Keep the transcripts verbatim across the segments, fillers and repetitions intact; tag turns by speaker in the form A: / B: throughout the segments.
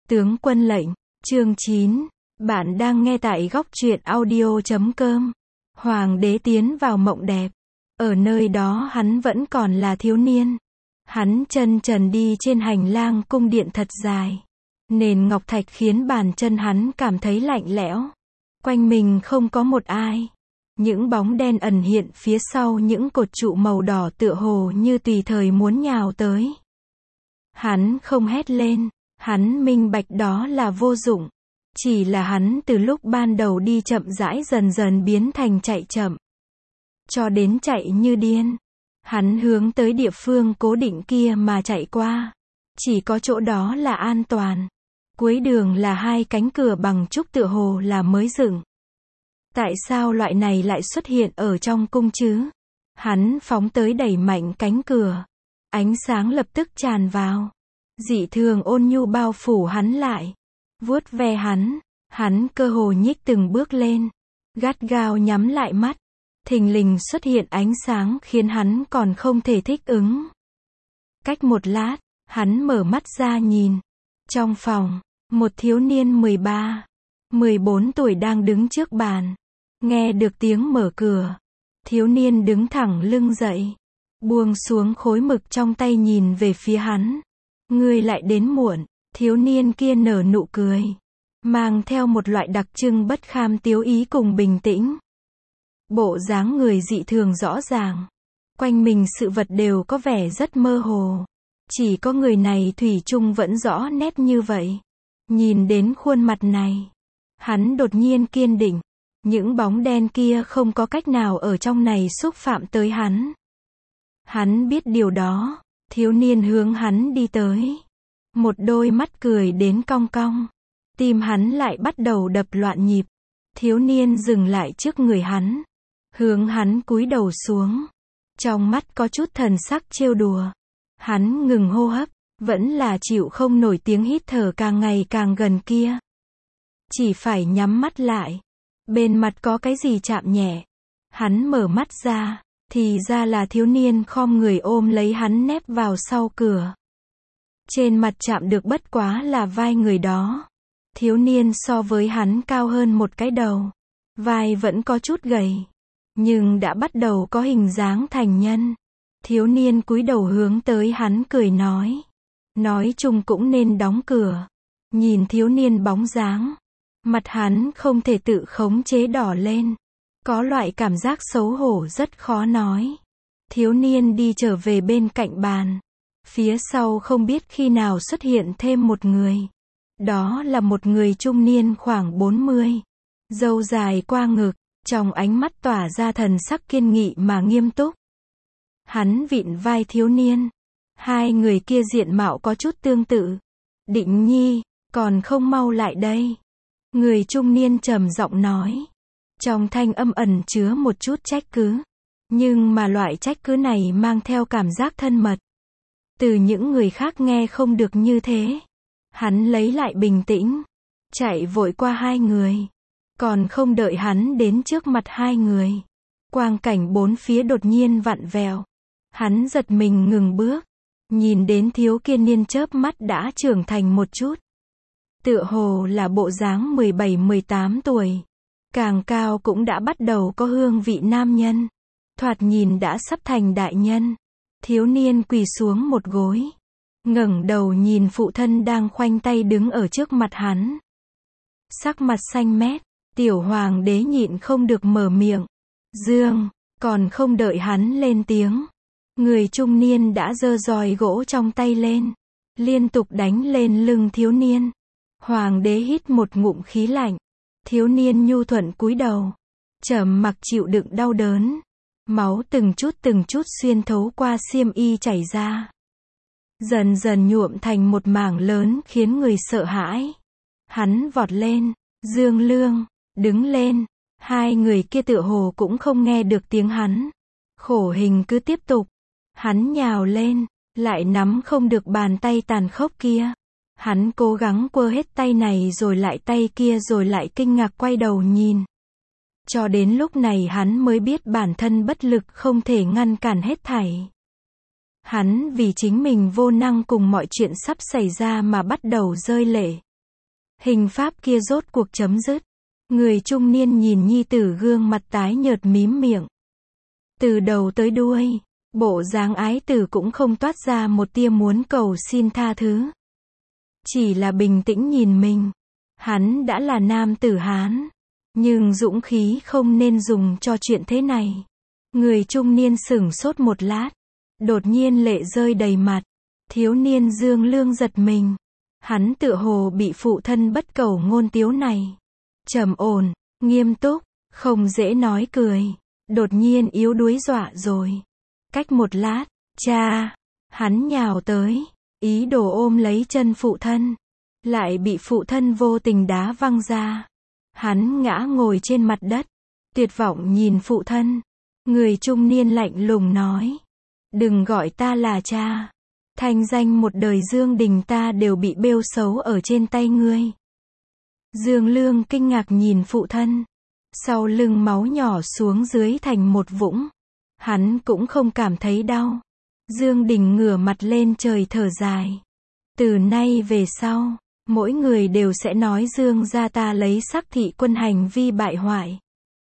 A: Tướng quân lệnh, chương chín. Bạn đang nghe tại góc truyện audio chấm com. Hoàng đế tiến vào mộng đẹp. Ở nơi đó hắn vẫn còn là thiếu niên. Hắn chân trần đi trên hành lang cung điện thật dài. Nền ngọc thạch khiến bàn chân hắn cảm thấy lạnh lẽo. Quanh mình không có một ai. Những bóng đen ẩn hiện phía sau những cột trụ màu đỏ tựa hồ như tùy thời muốn nhào tới. Hắn không hét lên. Hắn minh bạch đó là vô dụng. Chỉ là hắn từ lúc ban đầu đi chậm rãi dần dần biến thành chạy chậm. Cho đến chạy như điên. Hắn hướng tới địa phương cố định kia mà chạy qua. Chỉ có chỗ đó là an toàn. Cuối đường là hai cánh cửa bằng trúc tựa hồ là mới dựng. Tại sao loại này lại xuất hiện ở trong cung chứ? Hắn phóng tới đẩy mạnh cánh cửa. Ánh sáng lập tức tràn vào. Dị thường ôn nhu bao phủ hắn lại. Vuốt ve hắn. Hắn cơ hồ nhích từng bước lên. Gắt gao nhắm lại mắt. Thình lình xuất hiện ánh sáng khiến hắn còn không thể thích ứng. Cách một lát, hắn mở mắt ra nhìn. Trong phòng, một thiếu niên mười ba, mười bốn tuổi đang đứng trước bàn. Nghe được tiếng mở cửa. Thiếu niên đứng thẳng lưng dậy. Buông xuống khối mực trong tay nhìn về phía hắn. Ngươi lại đến muộn. Thiếu niên kia nở nụ cười. Mang theo một loại đặc trưng bất kham tiếu ý cùng bình tĩnh. Bộ dáng người dị thường rõ ràng. Quanh mình sự vật đều có vẻ rất mơ hồ. Chỉ có người này thủy chung vẫn rõ nét như vậy. Nhìn đến khuôn mặt này. Hắn đột nhiên kiên định. Những bóng đen kia không có cách nào ở trong này xúc phạm tới hắn. Hắn biết điều đó. Thiếu niên hướng hắn đi tới. Một đôi mắt cười đến cong cong. Tim hắn lại bắt đầu đập loạn nhịp. Thiếu niên dừng lại trước người hắn. Hướng hắn cúi đầu xuống. Trong mắt có chút thần sắc trêu đùa. Hắn ngừng hô hấp. Vẫn là chịu không nổi tiếng hít thở càng ngày càng gần kia. Chỉ phải nhắm mắt lại. Bên mặt có cái gì chạm nhẹ. Hắn mở mắt ra. Thì ra là thiếu niên khom người ôm lấy hắn nép vào sau cửa. Trên mặt chạm được bất quá là vai người đó. Thiếu niên so với hắn cao hơn một cái đầu. Vai vẫn có chút gầy. Nhưng đã bắt đầu có hình dáng thành nhân. Thiếu niên cúi đầu hướng tới hắn cười nói. Nói chung cũng nên đóng cửa. Nhìn thiếu niên bóng dáng. Mặt hắn không thể tự khống chế đỏ lên. Có loại cảm giác xấu hổ rất khó nói. Thiếu niên đi trở về bên cạnh bàn. Phía sau không biết khi nào xuất hiện thêm một người. Đó là một người trung niên khoảng bốn mươi. Râu dài qua ngực. Trong ánh mắt tỏa ra thần sắc kiên nghị mà nghiêm túc. Hắn vịn vai thiếu niên. Hai người kia diện mạo có chút tương tự. Định Nhi, còn không mau lại đây. Người trung niên trầm giọng nói. Trong thanh âm ẩn chứa một chút trách cứ. Nhưng mà loại trách cứ này mang theo cảm giác thân mật. Từ những người khác nghe không được như thế. Hắn lấy lại bình tĩnh. Chạy vội qua hai người. Còn không đợi hắn đến trước mặt hai người. Quang cảnh bốn phía đột nhiên vặn vẹo. Hắn giật mình ngừng bước. Nhìn đến thiếu kia niên chớp mắt đã trưởng thành một chút. Tựa hồ là bộ dáng mười bảy mười tám tuổi. Càng cao cũng đã bắt đầu có hương vị nam nhân. Thoạt nhìn đã sắp thành đại nhân. Thiếu niên quỳ xuống một gối. Ngẩng đầu nhìn phụ thân đang khoanh tay đứng ở trước mặt hắn. Sắc mặt xanh mét. Tiểu hoàng đế nhịn không được mở miệng. Dương, còn không đợi hắn lên tiếng. Người trung niên đã giơ roi gỗ trong tay lên. Liên tục đánh lên lưng thiếu niên. Hoàng đế hít một ngụm khí lạnh. Thiếu niên nhu thuận cúi đầu. Trầm mặc chịu đựng đau đớn. Máu từng chút từng chút xuyên thấu qua xiêm y chảy ra. Dần dần nhuộm thành một mảng lớn khiến người sợ hãi. Hắn vọt lên. Dương Lương, đứng lên. Hai người kia tựa hồ cũng không nghe được tiếng hắn. Khổ hình cứ tiếp tục. Hắn nhào lên. Lại nắm không được bàn tay tàn khốc kia. Hắn cố gắng quơ hết tay này rồi lại tay kia rồi lại kinh ngạc quay đầu nhìn. Cho đến lúc này hắn mới biết bản thân bất lực không thể ngăn cản hết thảy. Hắn vì chính mình vô năng cùng mọi chuyện sắp xảy ra mà bắt đầu rơi lệ. Hình pháp kia rốt cuộc chấm dứt. Người trung niên nhìn nhi tử gương mặt tái nhợt mím miệng. Từ đầu tới đuôi, bộ dáng ái tử cũng không toát ra một tia muốn cầu xin tha thứ. Chỉ là bình tĩnh nhìn mình. Hắn đã là nam tử Hán. Nhưng dũng khí không nên dùng cho chuyện thế này. Người trung niên sửng sốt một lát. Đột nhiên lệ rơi đầy mặt. Thiếu niên Dương Lương giật mình. Hắn tựa hồ bị phụ thân bất cầu ngôn tiếu này. Trầm ổn, nghiêm túc, không dễ nói cười. Đột nhiên yếu đuối dọa rồi. Cách một lát, cha, hắn nhào tới, ý đồ ôm lấy chân phụ thân. Lại bị phụ thân vô tình đá văng ra. Hắn ngã ngồi trên mặt đất. Tuyệt vọng nhìn phụ thân. Người trung niên lạnh lùng nói. Đừng gọi ta là cha. Thanh danh một đời Dương Đình ta đều bị bêu xấu ở trên tay ngươi. Dương Lương kinh ngạc nhìn phụ thân. Sau lưng máu nhỏ xuống dưới thành một vũng. Hắn cũng không cảm thấy đau. Dương Đình ngửa mặt lên trời thở dài. Từ nay về sau, mỗi người đều sẽ nói Dương gia ta lấy sắc thị quân hành vi bại hoại.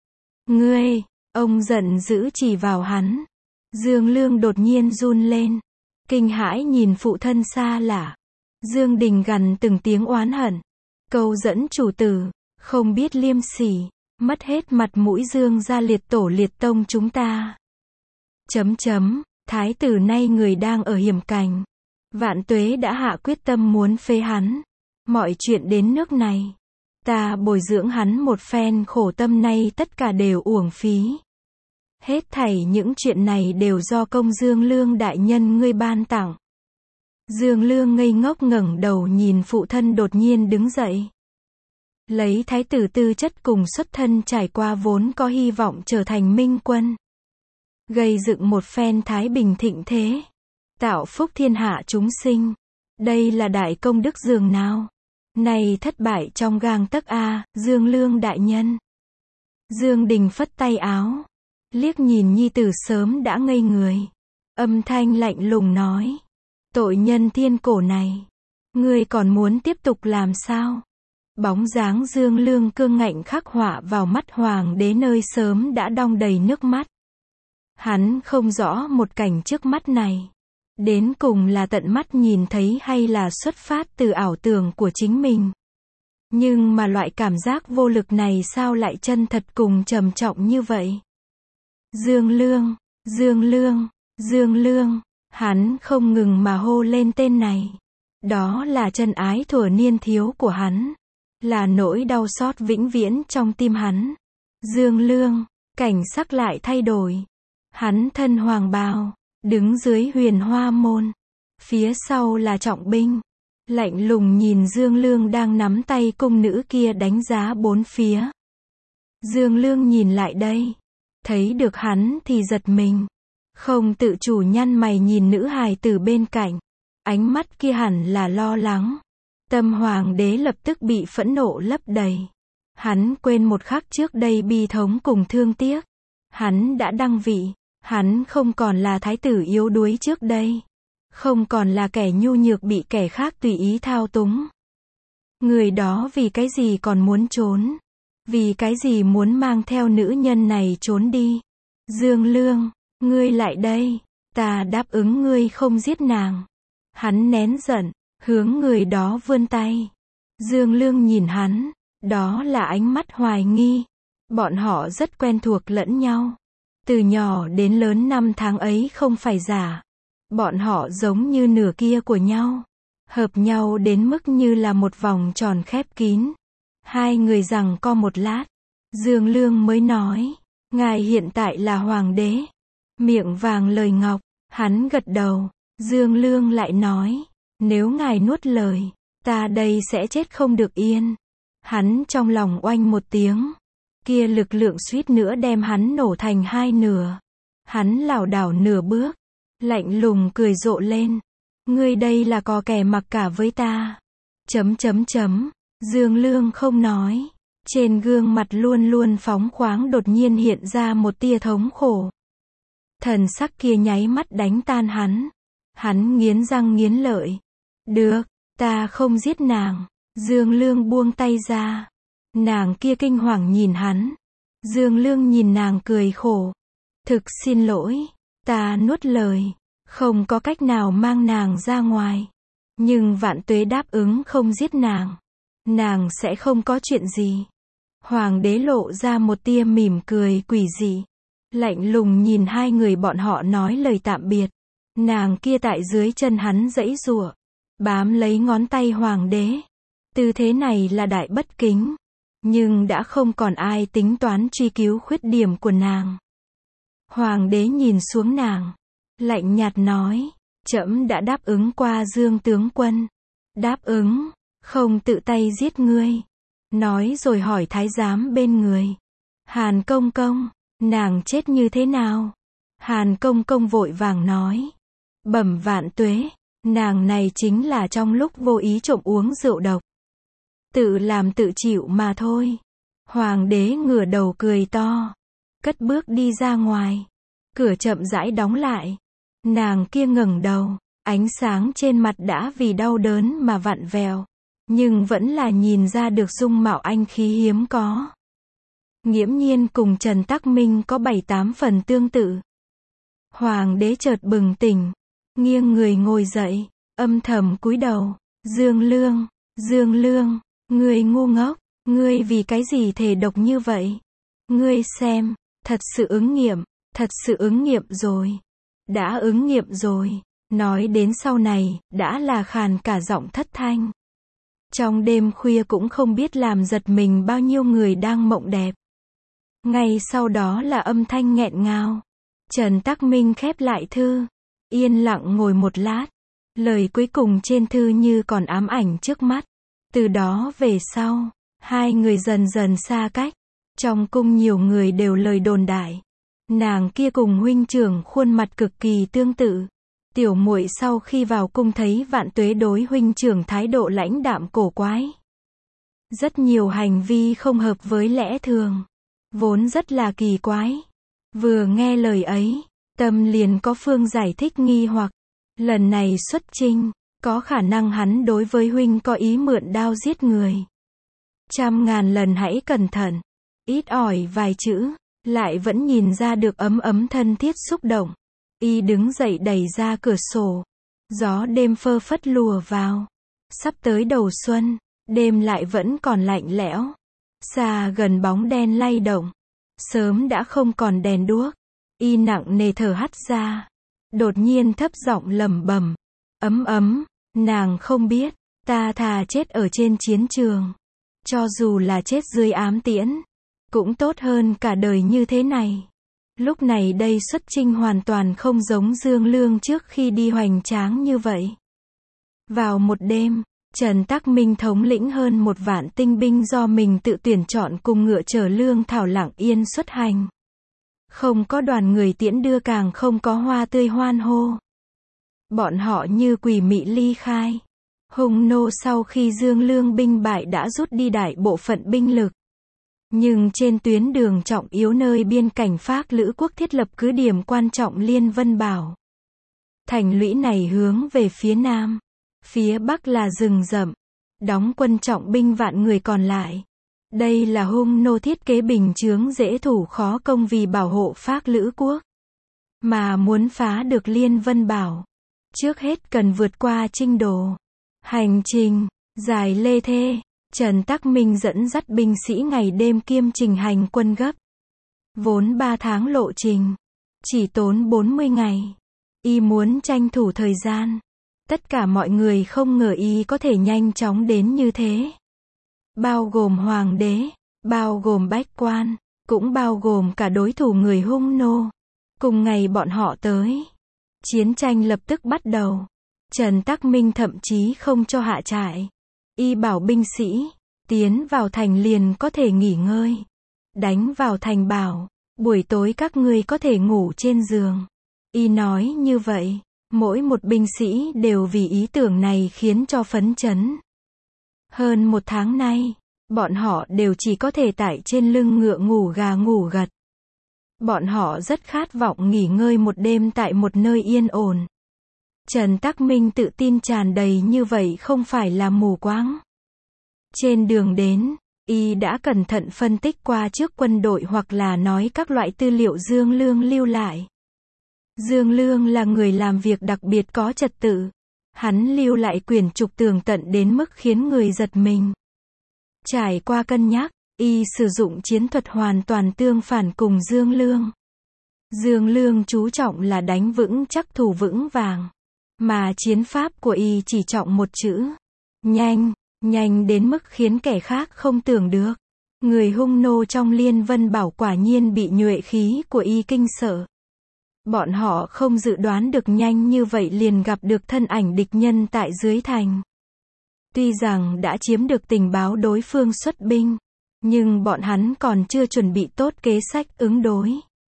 A: Ngươi, ông giận dữ chỉ vào hắn. Dương Lương đột nhiên run lên. Kinh hãi nhìn phụ thân xa lạ. Dương Đình gằn từng tiếng oán hận. Câu dẫn chủ tử, không biết liêm sỉ, mất hết mặt mũi Dương gia liệt tổ liệt tông chúng ta. Chấm chấm, thái tử nay người đang ở hiểm cảnh. Vạn Tuế đã hạ quyết tâm muốn phế hắn. Mọi chuyện đến nước này. Ta bồi dưỡng hắn một phen khổ tâm nay tất cả đều uổng phí. Hết thảy những chuyện này đều do công Dương Lương đại nhân ngươi ban tặng. Dương Lương ngây ngốc ngẩng đầu nhìn phụ thân đột nhiên đứng dậy. Lấy thái tử tư chất cùng xuất thân trải qua vốn có hy vọng trở thành minh quân. Gây dựng một phen thái bình thịnh thế. Tạo phúc thiên hạ chúng sinh. Đây là đại công đức dường nào. Này thất bại trong gang tấc a, Dương Lương đại nhân. Dương Đình phất tay áo. Liếc nhìn nhi tử sớm đã ngây người. Âm thanh lạnh lùng nói. Tội nhân thiên cổ này. Ngươi còn muốn tiếp tục làm sao? Bóng dáng Dương Lương cương ngạnh khắc họa vào mắt hoàng đế nơi sớm đã đong đầy nước mắt. Hắn không rõ một cảnh trước mắt này. Đến cùng là tận mắt nhìn thấy hay là xuất phát từ ảo tưởng của chính mình. Nhưng mà loại cảm giác vô lực này sao lại chân thật cùng trầm trọng như vậy? Dương Lương, Dương Lương, Dương Lương, hắn không ngừng mà hô lên tên này. Đó là chân ái thuở niên thiếu của hắn. Là nỗi đau xót vĩnh viễn trong tim hắn. Dương Lương, cảnh sắc lại thay đổi. Hắn thân hoàng bào, đứng dưới huyền hoa môn. Phía sau là trọng binh. Lạnh lùng nhìn Dương Lương đang nắm tay cung nữ kia đánh giá bốn phía. Dương Lương nhìn lại đây. Thấy được hắn thì giật mình. Không tự chủ nhăn mày nhìn nữ hài tử bên cạnh. Ánh mắt kia hẳn là lo lắng. Tâm hoàng đế lập tức bị phẫn nộ lấp đầy. Hắn quên một khắc trước đây bi thống cùng thương tiếc. Hắn đã đăng vị. Hắn không còn là thái tử yếu đuối trước đây. Không còn là kẻ nhu nhược bị kẻ khác tùy ý thao túng. Người đó vì cái gì còn muốn trốn? Vì cái gì muốn mang theo nữ nhân này trốn đi? Dương Lương, ngươi lại đây. Ta đáp ứng ngươi không giết nàng. Hắn nén giận, hướng người đó vươn tay. Dương Lương nhìn hắn. Đó là ánh mắt hoài nghi. Bọn họ rất quen thuộc lẫn nhau. Từ nhỏ đến lớn năm tháng ấy không phải giả. Bọn họ giống như nửa kia của nhau. Hợp nhau đến mức như là một vòng tròn khép kín. Hai người giằng co một lát. Dương Lương mới nói. Ngài hiện tại là hoàng đế. Miệng vàng lời ngọc. Hắn gật đầu. Dương Lương lại nói. Nếu ngài nuốt lời. Ta đây sẽ chết không được yên. Hắn trong lòng oanh một tiếng. Kia lực lượng suýt nữa đem hắn nổ thành hai nửa. Hắn lảo đảo nửa bước. Lạnh lùng cười rộ lên. Ngươi đây là có kẻ mặc cả với ta. Chấm chấm chấm. Dương Lương không nói. Trên gương mặt luôn luôn phóng khoáng đột nhiên hiện ra một tia thống khổ. Thần sắc kia nháy mắt đánh tan hắn. Hắn nghiến răng nghiến lợi. Được, ta không giết nàng. Dương Lương buông tay ra. Nàng kia kinh hoàng nhìn hắn. Dương Lương nhìn nàng cười khổ. Thực xin lỗi, ta nuốt lời, không có cách nào mang nàng ra ngoài. Nhưng Vạn Tuế đáp ứng không giết nàng. Nàng sẽ không có chuyện gì. Hoàng đế lộ ra một tia mỉm cười quỷ dị. Lạnh lùng nhìn hai người bọn họ nói lời tạm biệt. Nàng kia tại dưới chân hắn giãy giụa, bám lấy ngón tay hoàng đế. Tư thế này là đại bất kính. Nhưng đã không còn ai tính toán truy cứu khuyết điểm của nàng. Hoàng đế nhìn xuống nàng, lạnh nhạt nói, trẫm đã đáp ứng qua Dương tướng quân. Đáp ứng, không tự tay giết ngươi. Nói rồi hỏi thái giám bên người. Hàn công công, nàng chết như thế nào? Hàn công công vội vàng nói. Bẩm Vạn Tuế, nàng này chính là trong lúc vô ý trộm uống rượu độc. Tự làm tự chịu mà thôi. Hoàng đế ngửa đầu cười to. Cất bước đi ra ngoài. Cửa chậm rãi đóng lại. Nàng kia ngẩng đầu. Ánh sáng trên mặt đã vì đau đớn mà vặn vẹo. Nhưng vẫn là nhìn ra được dung mạo anh khí hiếm có. Nghiễm nhiên cùng Trần Tắc Minh có bảy tám phần tương tự. Hoàng đế chợt bừng tỉnh. Nghiêng người ngồi dậy. Âm thầm cúi đầu. Dương Lương, Dương Lương, ngươi ngu ngốc, ngươi vì cái gì thể độc như vậy? Ngươi xem, thật sự ứng nghiệm, thật sự ứng nghiệm rồi. Đã ứng nghiệm rồi. Nói đến sau này, đã là khàn cả giọng thất thanh. Trong đêm khuya cũng không biết làm giật mình bao nhiêu người đang mộng đẹp. Ngay sau đó là âm thanh nghẹn ngào. Trần Tắc Minh khép lại thư. Yên lặng ngồi một lát. Lời cuối cùng trên thư như còn ám ảnh trước mắt. Từ đó về sau, hai người dần dần xa cách. Trong cung nhiều người đều lời đồn đại. Nàng kia cùng huynh trưởng khuôn mặt cực kỳ tương tự. Tiểu muội sau khi vào cung thấy Vạn Tuế đối huynh trưởng thái độ lãnh đạm cổ quái. Rất nhiều hành vi không hợp với lẽ thường. Vốn rất là kỳ quái. Vừa nghe lời ấy, tâm liền có phương giải thích nghi hoặc. Lần này xuất chinh, có khả năng hắn đối với huynh có ý mượn đao giết người. Trăm ngàn lần hãy cẩn thận. Ít ỏi vài chữ, lại vẫn nhìn ra được ấm ấm thân thiết xúc động. Y đứng dậy đẩy ra cửa sổ. Gió đêm phơ phất lùa vào. Sắp tới đầu xuân, đêm lại vẫn còn lạnh lẽo. Xa gần bóng đen lay động. Sớm đã không còn đèn đuốc. Y nặng nề thở hắt ra. Đột nhiên thấp giọng lẩm bẩm. Ấm ấm, nàng không biết, ta thà chết ở trên chiến trường. Cho dù là chết dưới ám tiễn, cũng tốt hơn cả đời như thế này. Lúc này đây xuất chinh hoàn toàn không giống Dương Lương trước khi đi hoành tráng như vậy. Vào một đêm, Trần Tắc Minh thống lĩnh hơn một vạn tinh binh do mình tự tuyển chọn cùng ngựa chở lương thảo lặng yên xuất hành. Không có đoàn người tiễn đưa, càng không có hoa tươi hoan hô. Bọn họ như quỷ mị ly khai. Hung nô sau khi Dương Lương binh bại đã rút đi đại bộ phận binh lực. Nhưng trên tuyến đường trọng yếu nơi biên cảnh Phác Lữ quốc thiết lập cứ điểm quan trọng Liên Vân Bảo. Thành lũy này hướng về phía nam. Phía bắc là rừng rậm. Đóng quân trọng binh vạn người còn lại. Đây là hung nô thiết kế bình chướng dễ thủ khó công vì bảo hộ Phác Lữ quốc. Mà muốn phá được Liên Vân Bảo, trước hết cần vượt qua Trinh Đồ. Hành trình dài lê thê. Trần Tắc Minh dẫn dắt binh sĩ ngày đêm kiêm trình hành quân gấp. Vốn ba tháng lộ trình, chỉ tốn bốn mươi ngày. Y muốn tranh thủ thời gian. Tất cả mọi người không ngờ Y có thể nhanh chóng đến như thế. Bao gồm hoàng đế, bao gồm bách quan, cũng bao gồm cả đối thủ người hung nô. Cùng ngày bọn họ tới. Chiến tranh lập tức bắt đầu. Trần Tắc Minh thậm chí không cho hạ trại. Y bảo binh sĩ, tiến vào thành liền có thể nghỉ ngơi. Đánh vào thành bảo, buổi tối các ngươi có thể ngủ trên giường. Y nói như vậy, mỗi một binh sĩ đều vì ý tưởng này khiến cho phấn chấn. Hơn một tháng nay, bọn họ đều chỉ có thể tại trên lưng ngựa ngủ gà ngủ gật. Bọn họ rất khát vọng nghỉ ngơi một đêm tại một nơi yên ổn. Trần Tắc Minh tự tin tràn đầy như vậy không phải là mù quáng. Trên đường đến, y đã cẩn thận phân tích qua trước quân đội hoặc là nói các loại tư liệu Dương Lương lưu lại. Dương Lương là người làm việc đặc biệt có trật tự. Hắn lưu lại quyển trục tường tận đến mức khiến người giật mình. Trải qua cân nhắc, y sử dụng chiến thuật hoàn toàn tương phản cùng Dương Lương. Dương Lương chú trọng là đánh vững chắc thủ vững vàng. Mà chiến pháp của y chỉ trọng một chữ. Nhanh, nhanh đến mức khiến kẻ khác không tưởng được. Người hung nô trong Liên Vân Bảo quả nhiên bị nhuệ khí của y kinh sợ. Bọn họ không dự đoán được nhanh như vậy liền gặp được thân ảnh địch nhân tại dưới thành. Tuy rằng đã chiếm được tình báo đối phương xuất binh, nhưng bọn hắn còn chưa chuẩn bị tốt kế sách ứng đối.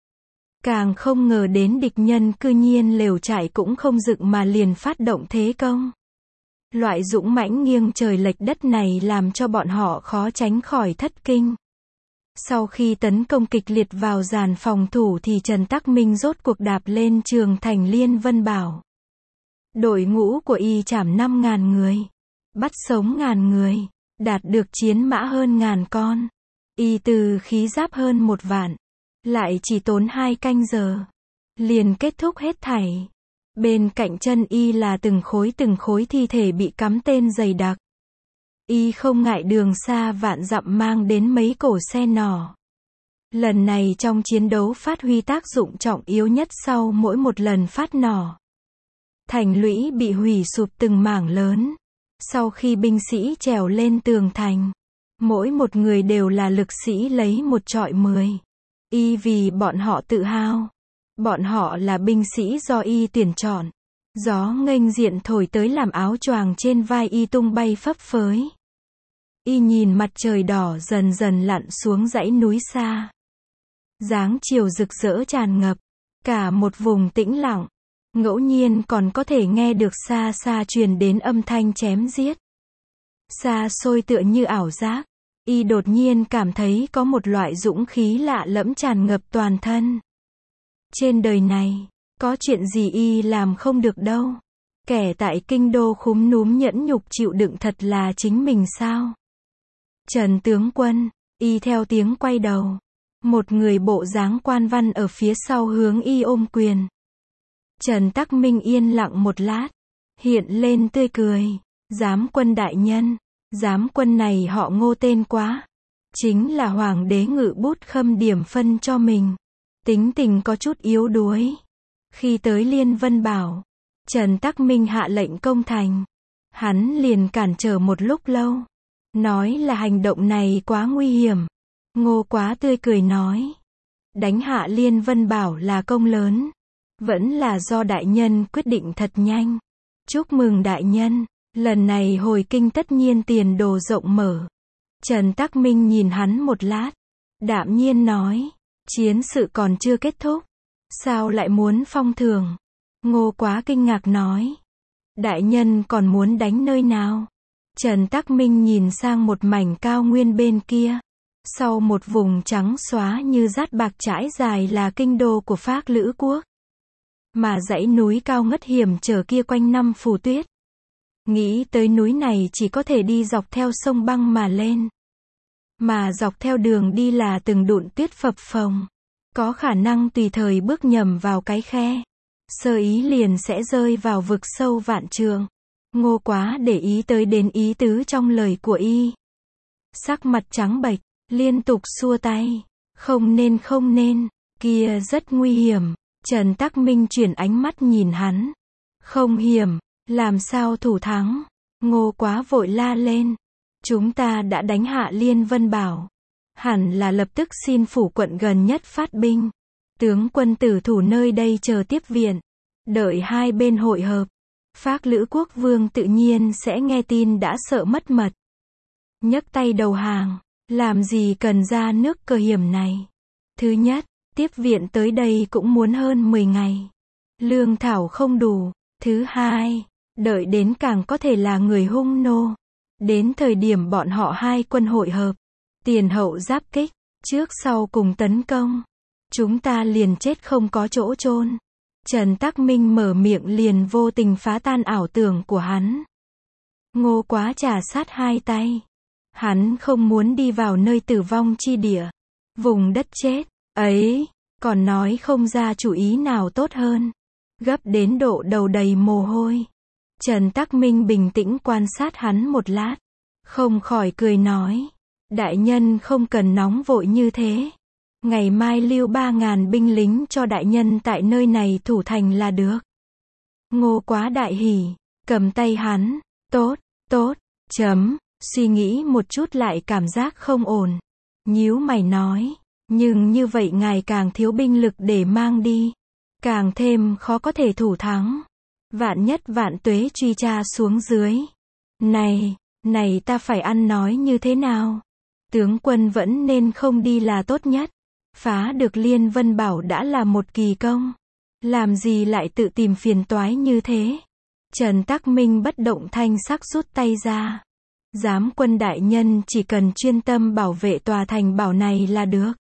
A: Càng không ngờ đến địch nhân cư nhiên lều trại cũng không dựng mà liền phát động thế công. Loại dũng mãnh nghiêng trời lệch đất này làm cho bọn họ khó tránh khỏi thất kinh. Sau khi tấn công kịch liệt vào dàn phòng thủ thì Trần Tắc Minh rốt cuộc đạp lên trường thành Liên Vân Bảo. Đội ngũ của y trảm năm ngàn người, bắt sống ngàn người, đạt được chiến mã hơn ngàn con. Y từ khí giáp hơn một vạn, lại chỉ tốn hai canh giờ, liền kết thúc hết thảy. Bên cạnh chân y là từng khối từng khối thi thể bị cắm tên dày đặc. Y không ngại đường xa vạn dặm mang đến mấy cổ xe nỏ. Lần này trong chiến đấu phát huy tác dụng trọng yếu nhất sau mỗi một lần phát nỏ. Thành lũy bị hủy sụp từng mảng lớn. Sau khi binh sĩ trèo lên tường thành, mỗi một người đều là lực sĩ lấy một trọi mười. Y vì bọn họ tự hào. Bọn họ là binh sĩ do y tuyển chọn. Gió nghênh diện thổi tới làm áo choàng trên vai y tung bay phấp phới. Y nhìn mặt trời đỏ dần dần lặn xuống dãy núi xa. Dáng chiều rực rỡ tràn ngập, cả một vùng tĩnh lặng. Ngẫu nhiên còn có thể nghe được xa xa truyền đến âm thanh chém giết. Xa xôi tựa như ảo giác, y đột nhiên cảm thấy có một loại dũng khí lạ lẫm tràn ngập toàn thân. Trên đời này, có chuyện gì y làm không được đâu. Kẻ tại kinh đô khúm núm nhẫn nhục chịu đựng thật là chính mình sao? Trần tướng quân, y theo tiếng quay đầu. Một người bộ dáng quan văn ở phía sau hướng y ôm quyền. Trần Tắc Minh yên lặng một lát, hiện lên tươi cười. Giám quân đại nhân, giám quân này họ Ngô tên quá. Chính là hoàng đế ngự bút khâm điểm phân cho mình. Tính tình có chút yếu đuối. Khi tới Liên Vân Bảo, Trần Tắc Minh hạ lệnh công thành. Hắn liền cản trở một lúc lâu. Nói là hành động này quá nguy hiểm. Ngô Quá tươi cười nói. Đánh hạ Liên Vân Bảo là công lớn. Vẫn là do đại nhân quyết định thật nhanh. Chúc mừng đại nhân. Lần này hồi kinh tất nhiên tiền đồ rộng mở. Trần Tắc Minh nhìn hắn một lát. Đạm nhiên nói. Chiến sự còn chưa kết thúc. Sao lại muốn phong thưởng? Ngô Quá kinh ngạc nói. Đại nhân còn muốn đánh nơi nào? Trần Tắc Minh nhìn sang một mảnh cao nguyên bên kia. Sau một vùng trắng xóa như dát bạc trải dài là kinh đô của Phác Lữ quốc. Mà dãy núi cao ngất hiểm trở kia quanh năm phủ tuyết. Nghĩ tới núi này chỉ có thể đi dọc theo sông băng mà lên. Mà dọc theo đường đi là từng đụn tuyết phập phồng. Có khả năng tùy thời bước nhầm vào cái khe. Sơ ý liền sẽ rơi vào vực sâu vạn trượng. Ngô Quá để ý tới đến ý tứ trong lời của y. Sắc mặt trắng bệch, liên tục xua tay. Không nên không nên, kia rất nguy hiểm. Trần Tắc Minh chuyển ánh mắt nhìn hắn. Không hiểm, làm sao thủ thắng? Ngô Quá vội la lên. Chúng ta đã đánh hạ Liên Vân Bảo. Hẳn là lập tức xin phủ quận gần nhất phát binh. Tướng quân tử thủ nơi đây chờ tiếp viện. Đợi hai bên hội hợp. Phác Lữ quốc vương tự nhiên sẽ nghe tin đã sợ mất mật. Nhấc tay đầu hàng. Làm gì cần ra nước cờ hiểm này. Thứ nhất, tiếp viện tới đây cũng muốn hơn mười ngày. Lương thảo không đủ. Thứ hai, đợi đến càng có thể là người hung nô. Đến thời điểm bọn họ hai quân hội hợp. Tiền hậu giáp kích. Trước sau cùng tấn công. Chúng ta liền chết không có chỗ chôn. Trần Tắc Minh mở miệng liền vô tình phá tan ảo tưởng của hắn. Ngô Quá trà sát hai tay. Hắn không muốn đi vào nơi tử vong chi địa, vùng đất chết, ấy, còn nói không ra chủ ý nào tốt hơn. Gấp đến độ đầu đầy mồ hôi. Trần Tắc Minh bình tĩnh quan sát hắn một lát, không khỏi cười nói, đại nhân không cần nóng vội như thế. Ngày mai lưu ba ngàn binh lính cho đại nhân tại nơi này thủ thành là được. Ngô Quá đại hỉ, cầm tay hắn, tốt, tốt, chấm, suy nghĩ một chút lại cảm giác không ổn. Nhíu mày nói, nhưng như vậy ngài càng thiếu binh lực để mang đi, càng thêm khó có thể thủ thắng. Vạn nhất vạn tuế truy tra xuống dưới. Này, này ta phải ăn nói như thế nào? Tướng quân vẫn nên không đi là tốt nhất. Phá được Liên Vân Bảo đã là một kỳ công. Làm gì lại tự tìm phiền toái như thế? Trần Tắc Minh bất động thanh sắc rút tay ra. Giám quân đại nhân chỉ cần chuyên tâm bảo vệ tòa thành bảo này là được.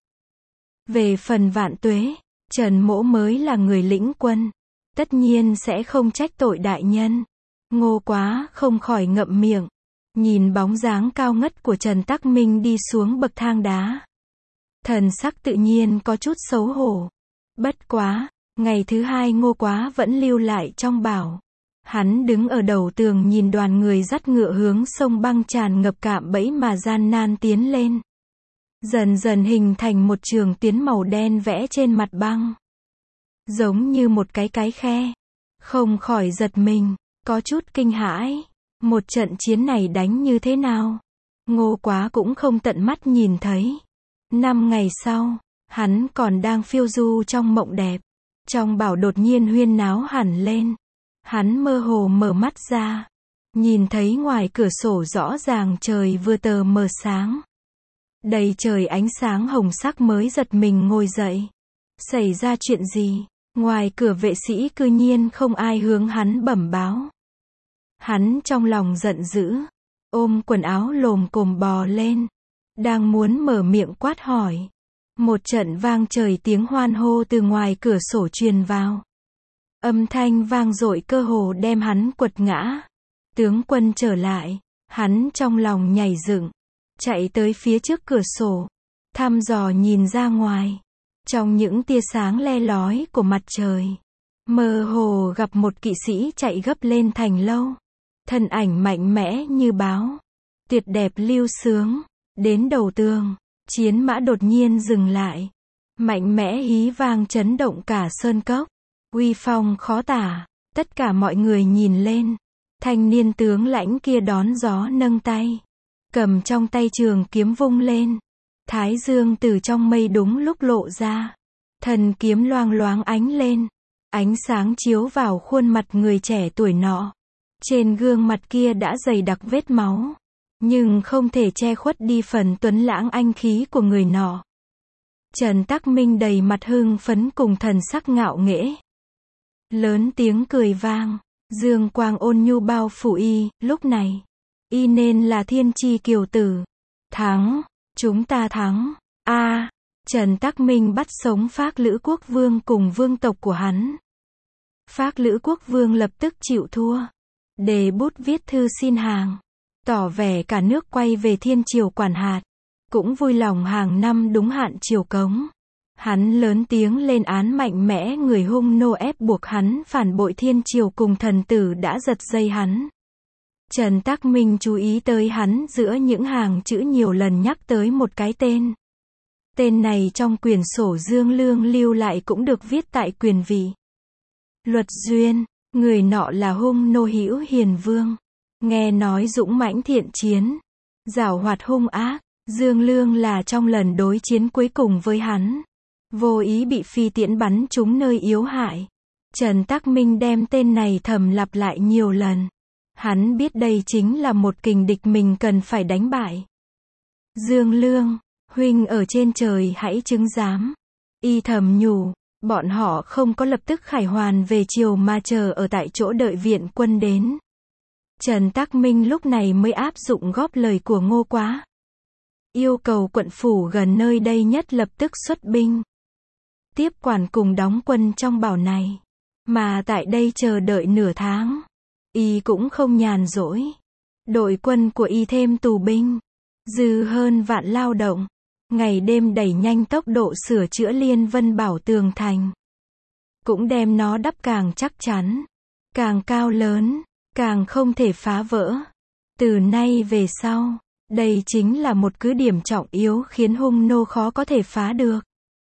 A: Về phần vạn tuế, Trần Mỗ mới là người lĩnh quân. Tất nhiên sẽ không trách tội đại nhân. Ngô Quá không khỏi ngậm miệng. Nhìn bóng dáng cao ngất của Trần Tắc Minh đi xuống bậc thang đá. Thần sắc tự nhiên có chút xấu hổ. Bất quá, ngày thứ hai Ngô Quá vẫn lưu lại trong bảo. Hắn đứng ở đầu tường nhìn đoàn người dắt ngựa hướng sông băng tràn ngập cạm bẫy mà gian nan tiến lên. Dần dần hình thành một trường tuyến màu đen vẽ trên mặt băng. Giống như một cái cái khe. Không khỏi giật mình, có chút kinh hãi. Một trận chiến này đánh như thế nào? Ngô Quá cũng không tận mắt nhìn thấy. Năm ngày sau, hắn còn đang phiêu du trong mộng đẹp. Trong bảo đột nhiên huyên náo hẳn lên. Hắn mơ hồ mở mắt ra. Nhìn thấy ngoài cửa sổ rõ ràng trời vừa tờ mờ sáng. Đầy trời ánh sáng hồng sắc mới giật mình ngồi dậy. Xảy ra chuyện gì? Ngoài cửa vệ sĩ cư nhiên không ai hướng hắn bẩm báo. Hắn trong lòng giận dữ. Ôm quần áo lồm cồm bò lên. Đang muốn mở miệng quát hỏi. Một trận vang trời tiếng hoan hô từ ngoài cửa sổ truyền vào. Âm thanh vang dội cơ hồ đem hắn quật ngã. Tướng quân trở lại. Hắn trong lòng nhảy dựng. Chạy tới phía trước cửa sổ. Thăm dò nhìn ra ngoài. Trong những tia sáng le lói của mặt trời. Mơ hồ gặp một kỵ sĩ chạy gấp lên thành lâu. Thân ảnh mạnh mẽ như báo. Tuyệt đẹp lưu sướng. Đến đầu tường. Chiến mã đột nhiên dừng lại. Mạnh mẽ hí vang chấn động cả sơn cốc. Uy phong khó tả. Tất cả mọi người nhìn lên. Thanh niên tướng lãnh kia đón gió nâng tay. Cầm trong tay trường kiếm vung lên. Thái dương từ trong mây đúng lúc lộ ra. Thần kiếm loang loáng ánh lên. Ánh sáng chiếu vào khuôn mặt người trẻ tuổi nọ. Trên gương mặt kia đã dày đặc vết máu. Nhưng không thể che khuất đi phần tuấn lãng anh khí của người nọ. Trần Tắc Minh đầy mặt hưng phấn cùng thần sắc ngạo nghễ. Lớn tiếng cười vang. Dương quang ôn nhu bao phủ y. Lúc này, y nên là thiên chi kiều tử. Thắng. Chúng ta thắng. A, à, Trần Tắc Minh bắt sống Phác Lữ Quốc Vương cùng vương tộc của hắn. Phác Lữ Quốc Vương lập tức chịu thua. Đề bút viết thư xin hàng. Tỏ vẻ cả nước quay về thiên triều quản hạt. Cũng vui lòng hàng năm đúng hạn triều cống. Hắn lớn tiếng lên án mạnh mẽ người hung nô ép buộc hắn phản bội thiên triều cùng thần tử đã giật dây hắn. Trần Tắc Minh chú ý tới hắn giữa những hàng chữ nhiều lần nhắc tới một cái tên. Tên này trong quyển sổ Dương Lương lưu lại cũng được viết tại quyền vị. Luật Duyên, người nọ là hung nô hữu hiền vương. Nghe nói dũng mãnh thiện chiến. Giảo hoạt hung ác. Dương Lương là trong lần đối chiến cuối cùng với hắn. Vô ý bị phi tiễn bắn trúng nơi yếu hại. Trần Tắc Minh đem tên này thầm lặp lại nhiều lần. Hắn biết đây chính là một kình địch mình cần phải đánh bại. Dương Lương, huynh ở trên trời hãy chứng giám. Y thầm nhủ, bọn họ không có lập tức khải hoàn về triều mà chờ ở tại chỗ đợi viện quân đến. Trần Tắc Minh lúc này mới áp dụng góp lời của Ngô Quá. Yêu cầu quận phủ gần nơi đây nhất lập tức xuất binh. Tiếp quản cùng đóng quân trong bảo này. Mà tại đây chờ đợi nửa tháng. Y cũng không nhàn rỗi. Đội quân của y thêm tù binh. dư hơn vạn lao động, ngày đêm đẩy nhanh tốc độ sửa chữa Liên Vân Bảo tường thành. Cũng đem nó đắp càng chắc chắn, càng cao lớn, càng không thể phá vỡ. Từ nay về sau, đây chính là một cứ điểm trọng yếu khiến hung nô khó có thể phá được.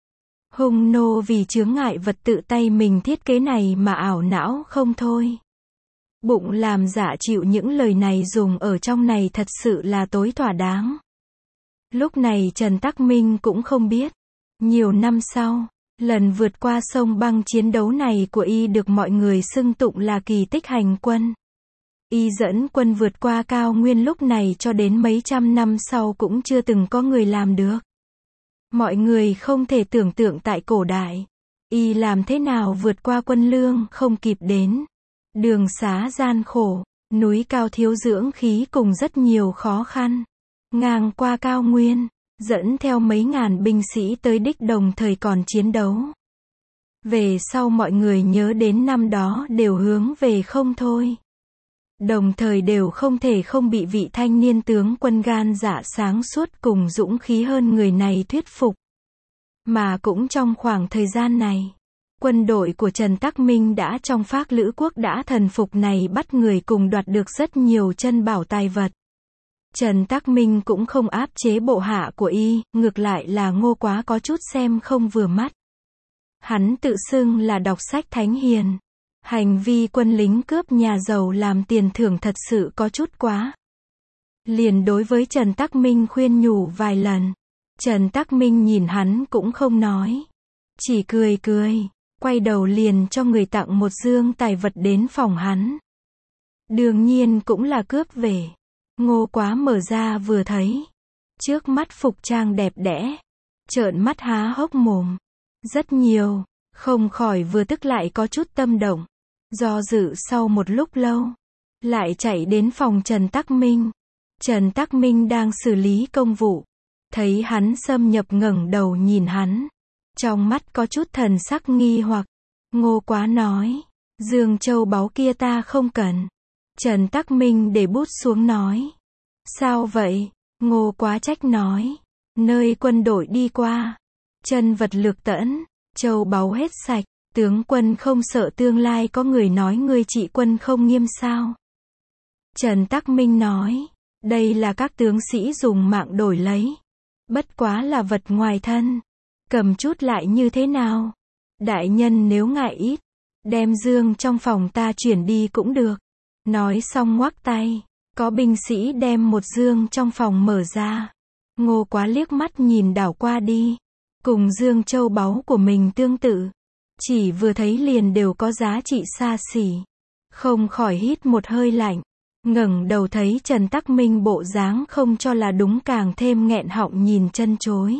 A: Hung nô vì chướng ngại vật tự tay mình thiết kế này mà ảo não không thôi. Bụng làm dạ chịu những lời này dùng ở trong này thật sự là tối thỏa đáng. Lúc này Trần Tắc Minh cũng không biết. Nhiều năm sau, lần vượt qua sông băng chiến đấu này của y được mọi người xưng tụng là kỳ tích hành quân. Y dẫn quân vượt qua cao nguyên lúc này cho đến mấy trăm năm sau cũng chưa từng có người làm được. Mọi người không thể tưởng tượng tại cổ đại, y làm thế nào vượt qua quân lương không kịp đến. Đường xá gian khổ, núi cao thiếu dưỡng khí cùng rất nhiều khó khăn. Ngang qua cao nguyên, dẫn theo mấy ngàn binh sĩ tới đích đồng thời còn chiến đấu. Về sau mọi người nhớ đến năm đó đều hướng về không thôi. Đồng thời đều không thể không bị vị thanh niên tướng quân gan dạ sáng suốt cùng dũng khí hơn người này thuyết phục. Mà cũng trong khoảng thời gian này, quân đội của Trần Tắc Minh đã trong Phác Lữ Quốc đã thần phục này bắt người cùng đoạt được rất nhiều chân bảo tài vật. Trần Tắc Minh cũng không áp chế bộ hạ của y, ngược lại là Ngô Quá có chút xem không vừa mắt. Hắn tự xưng là đọc sách thánh hiền. Hành vi quân lính cướp nhà giàu làm tiền thưởng thật sự có chút quá. Liền đối với Trần Tắc Minh khuyên nhủ vài lần. Trần Tắc Minh nhìn hắn cũng không nói. Chỉ cười cười, quay đầu liền cho người tặng một dương tài vật đến phòng hắn. Đương nhiên cũng là cướp về. Ngô Quá mở ra vừa thấy. Trước mắt phục trang đẹp đẽ. Trợn mắt há hốc mồm. Rất nhiều. Không khỏi vừa tức lại có chút tâm động. Do dự sau một lúc lâu. Lại chạy đến phòng Trần Tắc Minh. Trần Tắc Minh đang xử lý công vụ. Thấy hắn xâm nhập ngẩng đầu nhìn hắn. Trong mắt có chút thần sắc nghi hoặc. Ngô Quá nói. Dương châu báu kia ta không cần. Trần Tắc Minh để bút xuống nói. Sao vậy? Ngô Quá trách nói. Nơi quân đội đi qua. Chân vật lược tẫn. Châu báu hết sạch. Tướng quân không sợ tương lai có người nói ngươi trị quân không nghiêm sao? Trần Tắc Minh nói. Đây là các tướng sĩ dùng mạng đổi lấy. Bất quá là vật ngoài thân. Cầm chút lại như thế nào? Đại nhân nếu ngại ít. Đem dương trong phòng ta chuyển đi cũng được. Nói xong ngoắc tay. Có binh sĩ đem một dương trong phòng mở ra. Ngô Quá liếc mắt nhìn đảo qua đi. Cùng dương châu báu của mình tương tự. Chỉ vừa thấy liền đều có giá trị xa xỉ. Không khỏi hít một hơi lạnh. Ngẩng đầu thấy Trần Tắc Minh bộ dáng không cho là đúng càng thêm nghẹn họng nhìn chân chối.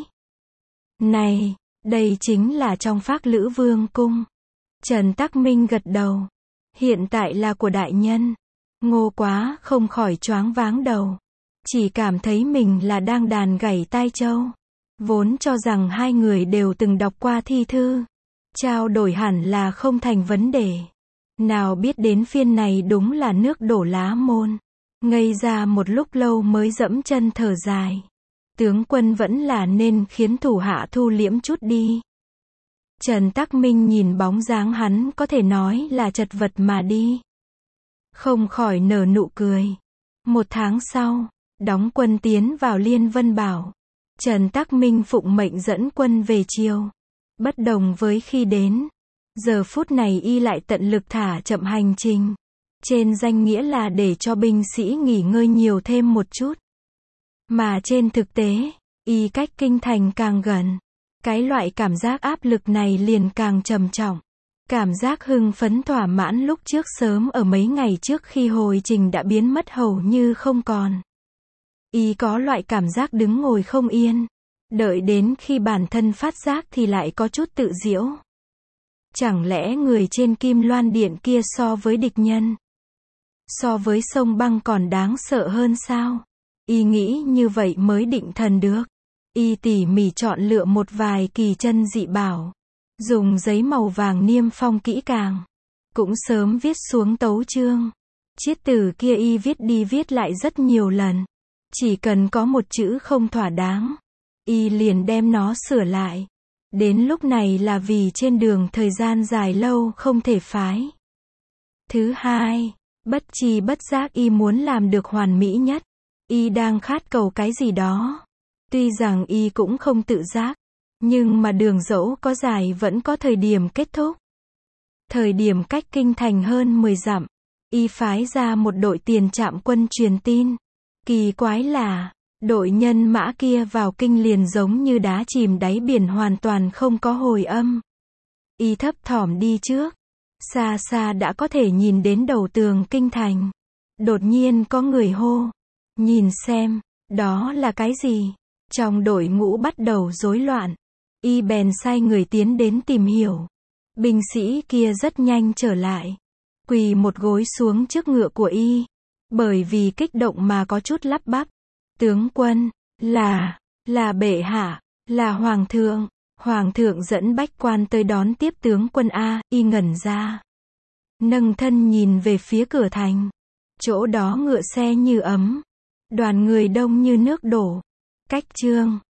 A: Này, đây chính là trong Phác Lữ Vương cung. Trần Tắc Minh gật đầu. Hiện tại là của đại nhân. Ngô Quá không khỏi choáng váng đầu. Chỉ cảm thấy mình là đang đàn gảy tai trâu. Vốn cho rằng hai người đều từng đọc qua thi thư. Trao đổi hẳn là không thành vấn đề. Nào biết đến phiên này đúng là nước đổ lá môn. Ngây ra một lúc lâu mới dẫm chân thở dài. Tướng quân vẫn là nên khiến thủ hạ thu liễm chút đi. Trần Tắc Minh nhìn bóng dáng hắn có thể nói là chật vật mà đi. Không khỏi nở nụ cười. Một tháng sau, đóng quân tiến vào Liên Vân Bảo. Trần Tắc Minh phụng mệnh dẫn quân về triều. Bất đồng với khi đến. Giờ phút này y lại tận lực thả chậm hành trình. Trên danh nghĩa là để cho binh sĩ nghỉ ngơi nhiều thêm một chút. Mà trên thực tế, y cách kinh thành càng gần. Cái loại cảm giác áp lực này liền càng trầm trọng. Cảm giác hưng phấn thỏa mãn lúc trước sớm ở mấy ngày trước khi hồi trình đã biến mất hầu như không còn. Y có loại cảm giác đứng ngồi không yên. Đợi đến khi bản thân phát giác thì lại có chút tự giễu. Chẳng lẽ người trên Kim Loan Điện kia so với địch nhân, so với sông băng còn đáng sợ hơn sao? Y nghĩ như vậy mới định thần được. Y tỉ mỉ chọn lựa một vài kỳ chân dị bảo. Dùng giấy màu vàng niêm phong kỹ càng. Cũng sớm viết xuống tấu chương. Chiết từ kia y viết đi viết lại rất nhiều lần. Chỉ cần có một chữ không thỏa đáng, y liền đem nó sửa lại. Đến lúc này là vì trên đường thời gian dài lâu không thể phái. Thứ hai, bất tri bất giác y muốn làm được hoàn mỹ nhất. Y đang khát cầu cái gì đó. Tuy rằng y cũng không tự giác, nhưng mà đường dẫu có dài vẫn có thời điểm kết thúc. Thời điểm cách kinh thành hơn mười dặm, y phái ra một đội tiền trạm quân truyền tin. Kỳ quái là, đội nhân mã kia vào kinh liền giống như đá chìm đáy biển, hoàn toàn không có hồi âm. Y thấp thỏm đi trước, xa xa đã có thể nhìn đến đầu tường kinh thành. Đột nhiên có người hô, nhìn xem, đó là cái gì? Trong đội ngũ bắt đầu rối loạn, y bèn sai người tiến đến tìm hiểu. Binh sĩ kia rất nhanh trở lại, quỳ một gối xuống trước ngựa của y, bởi vì kích động mà có chút lắp bắp. Tướng quân, là, là bệ hạ, là hoàng thượng, hoàng thượng dẫn bách quan tới đón tiếp tướng quân a. Y ngẩn ra, nâng thân nhìn về phía cửa thành, chỗ đó ngựa xe như ấm, đoàn người đông như nước đổ. Cách chương